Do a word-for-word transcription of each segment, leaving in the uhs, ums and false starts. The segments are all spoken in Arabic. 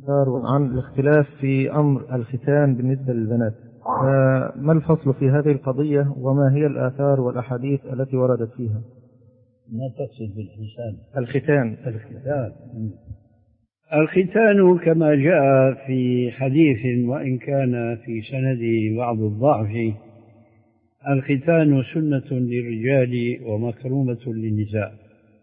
آثار عن الاختلاف في أمر الختان بالنسبة للبنات، ما الفصل في هذه القضية وما هي الآثار والأحاديث التي وردت فيها؟ ما تقصد بالختان؟ الختان الختان الختان كما جاء في حديث وإن كان في سنده بعض الضعف: الختان سنة للرجال ومكرومة للنساء.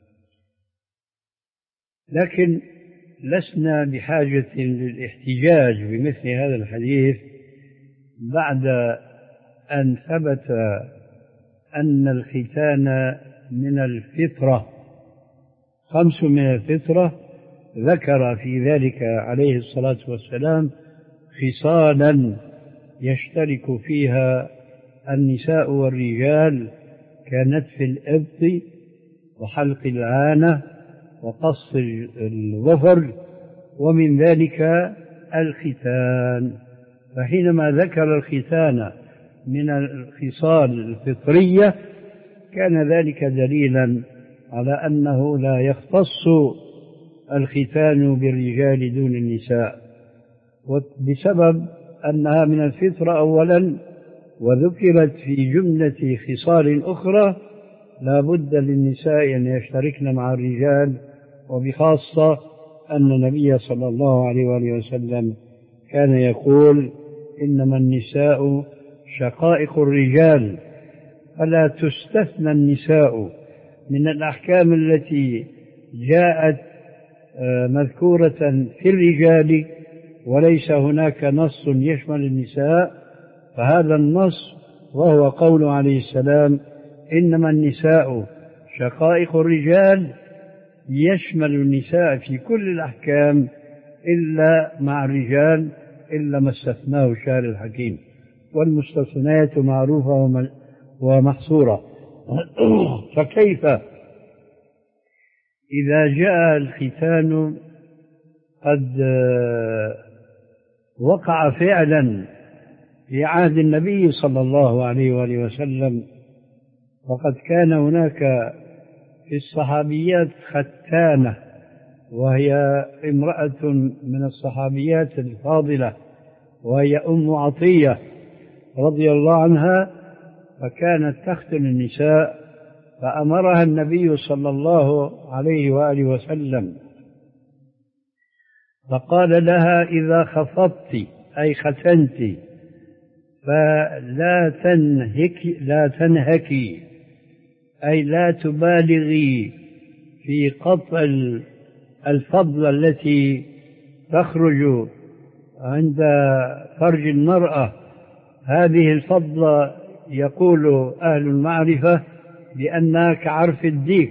لكن لسنا بحاجة للاحتجاج بمثل هذا الحديث بعد أن ثبت أن الختان من الفطرة، خمس من الفطرة، ذكر في ذلك عليه الصلاة والسلام خصالا يشترك فيها النساء والرجال كنتف الإبط وحلق العانة وقص الظفر، ومن ذلك الختان. فحينما ذكر الختان من الخصال الفطرية كان ذلك دليلا على أنه لا يختص الختان بالرجال دون النساء، بسبب أنها من الفطرة أولا، وذكرت في جملة خصال أخرى لا بد للنساء أن يشتركن مع الرجال، وبخاصة أن النبي صلى الله عليه وآله وسلم كان يقول: إنما النساء شقائق الرجال، فلا تستثنى النساء من الأحكام التي جاءت مذكورة في الرجال وليس هناك نص يشمل النساء. فهذا النص وهو قول عليه السلام: إنما النساء شقائق الرجال، يشمل النساء في كل الأحكام إلا مع الرجال، إلا ما استثناه الشارع الحكيم، والمستثنيات معروفة ومحصورة. فكيف إذا جاء الختان قد وقع فعلا في عهد النبي صلى الله عليه وآله وسلم، وقد كان هناك في الصحابيات ختانة، وهي امرأة من الصحابيات الفاضلة، وهي أم عطية رضي الله عنها، فكانت تختن النساء، فأمرها النبي صلى الله عليه وآله وسلم فقال لها: إذا خفضت أي ختنت فلا تنهكي لا تنهكي أي لا تبالغي في قطع الفضلة التي تخرج عند فرج المرأة. هذه الفضلة يقول أهل المعرفة بأنها كعرف الديك،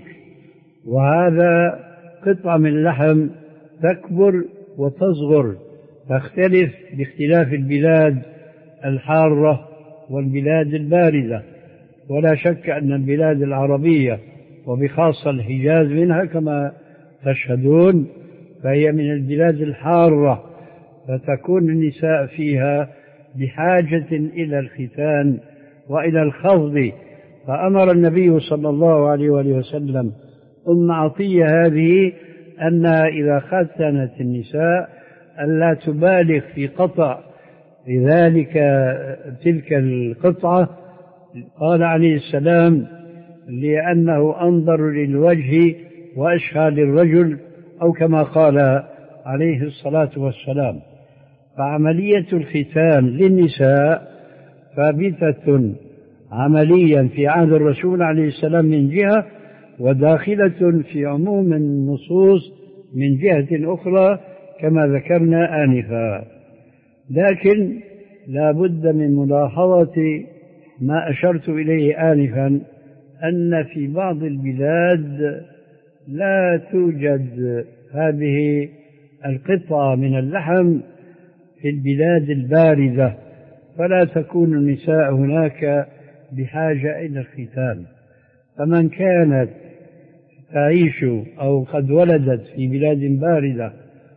وهذا قطعة من اللحم تكبر وتصغر، تختلف باختلاف البلاد الحارة والبلاد الباردة. ولا شك أن البلاد العربية وبخاصة الحجاز منها كما تشهدون، فهي من البلاد الحارة، فتكون النساء فيها بحاجة إلى الختان وإلى الخفض. فأمر النبي صلى الله عليه وآله وسلم أم عطية هذه أنها إذا ختنت النساء ألا تبالغ في قطع لذلك تلك القطعة. قال عليه السلام: لأنه أنظر للوجه وأشهى للرجل، أو كما قال عليه الصلاة والسلام. فعملية الختان للنساء ثابتة عمليا في عهد الرسول عليه السلام من جهة، وداخلة في عموم النصوص من جهة أخرى كما ذكرنا آنفا. لكن لا بد من ملاحظة ما أشرت إليه آنفا، أن في بعض البلاد لا توجد هذه القطعة من اللحم في البلاد الباردة، فلا تكون النساء هناك بحاجة إلى الختان. فمن كانت تعيش أو قد ولدت في بلاد باردة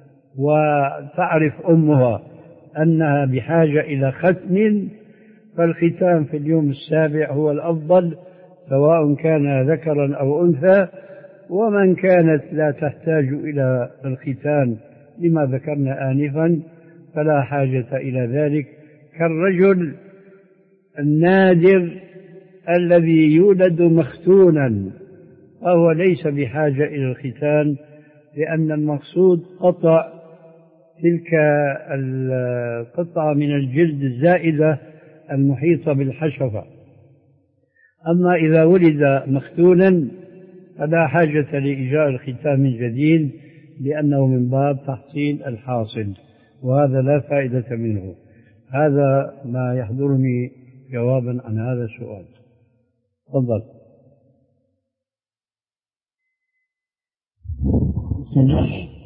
وتعرف أمها أنها بحاجة إلى ختن، فالختان في اليوم السابع هو الأفضل، سواء كان ذكرا أو أنثى. ومن كانت لا تحتاج إلى الختان لما ذكرنا آنفا فلا حاجة إلى ذلك، كالرجل النادر الذي يولد مختونا فهو ليس بحاجة إلى الختان، لأن المقصود قطع تلك القطعة من الجلد الزائدة المحيطة بالحشفة. أما إذا ولد مختونا فلا حاجة لإجراء الختان من جديد، لأنه من باب تحصيل الحاصل، وهذا لا فائدة منه. هذا ما يحضرني جوابا عن هذا السؤال. تفضل. بسم الله